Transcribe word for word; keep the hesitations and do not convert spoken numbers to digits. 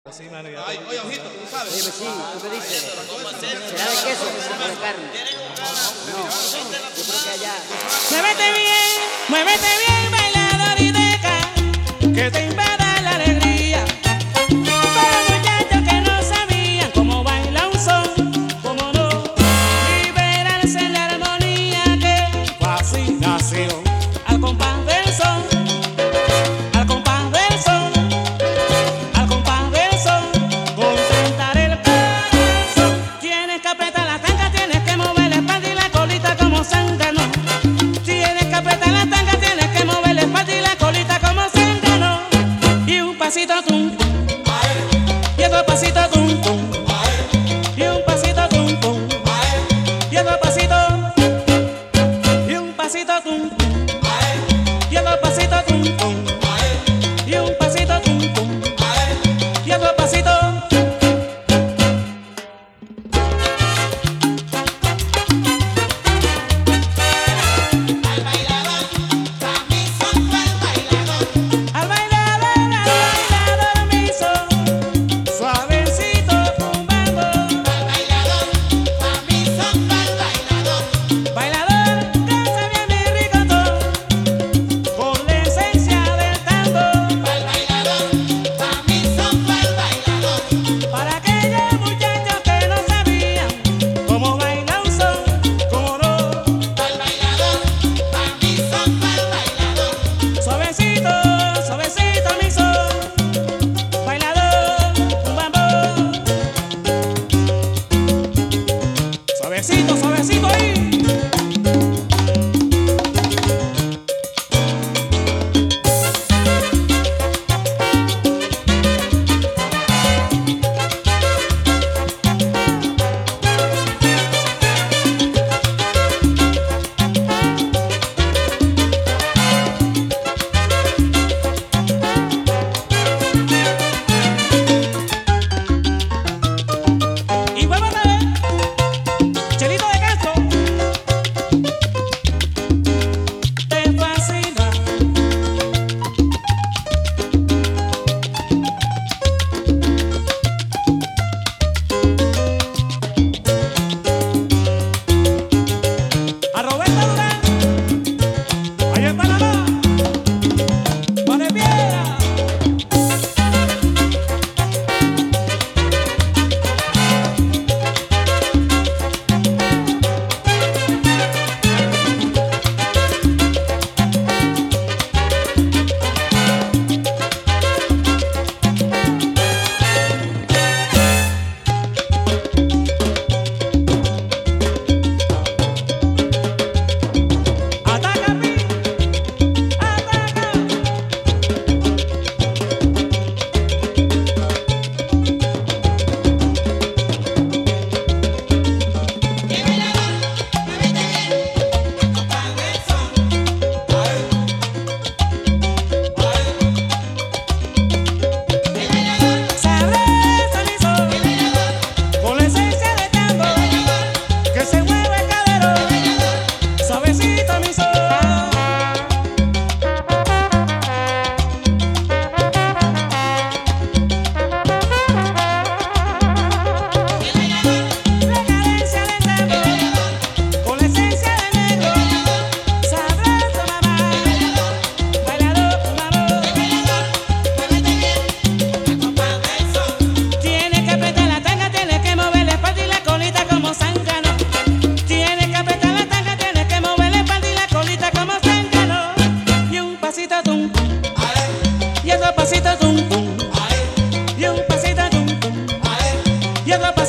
Sí, mano, ya Ay, oye, ojito, tú sabes. Oye, sí, ¿tú qué dices? ¿Será de queso o de carne? No, yo creo que allá. Muévete bien, muévete bien, bailador y deja que te invada la alegría. Para muchachos que no sabían cómo baila un son, cómo no liberarse en la armonía que fascinación al compás del son, al compás del son, al compás del son, contentar el corazón. Tienes que apretar la tanca, tienes que mover la espalda y la colita como zángano. Tienes que apretar la tanca, tienes que mover la espalda y la colita como zángano. Y un pasito tum tum, y otro pasito tum tum, y un pasito tum tum, y otro pasito, y un pasito tum tum, y otro pasito tum tum, y un pasito tum tum, y otro pasito. Al bailador, al bailador mi son, suavecito tumbando. Bailador, danza bien mi ricotón, con la esencia del tango. Para aquellos muchachos que no sabían cómo baila un son, cómo no. Suavecito, suavecito mi son, bailador, un bambú. Suavecito, suavecito ahí. Y vuelvo otra vez, Chelito de Castro, te fascina. A Roberto Durán, allá en Panamá, Piedra. Ataca, pi, ataca. Sabroso mi son, con la esencia del tango, que se mueve el cadero, suavecito mi son. La cadencia del tango, con la esencia del negro, sabroso mamá, bailador, mamá. Tienes que apretar la tanga, tienes que mover la espalda y la colita como zángano. Tienes que apretar la tanga, tienes que mover la espalda y la colita como zángano. Y un pasito tum tum, y otro pasito tum tum, y un pasito tum tum, y otro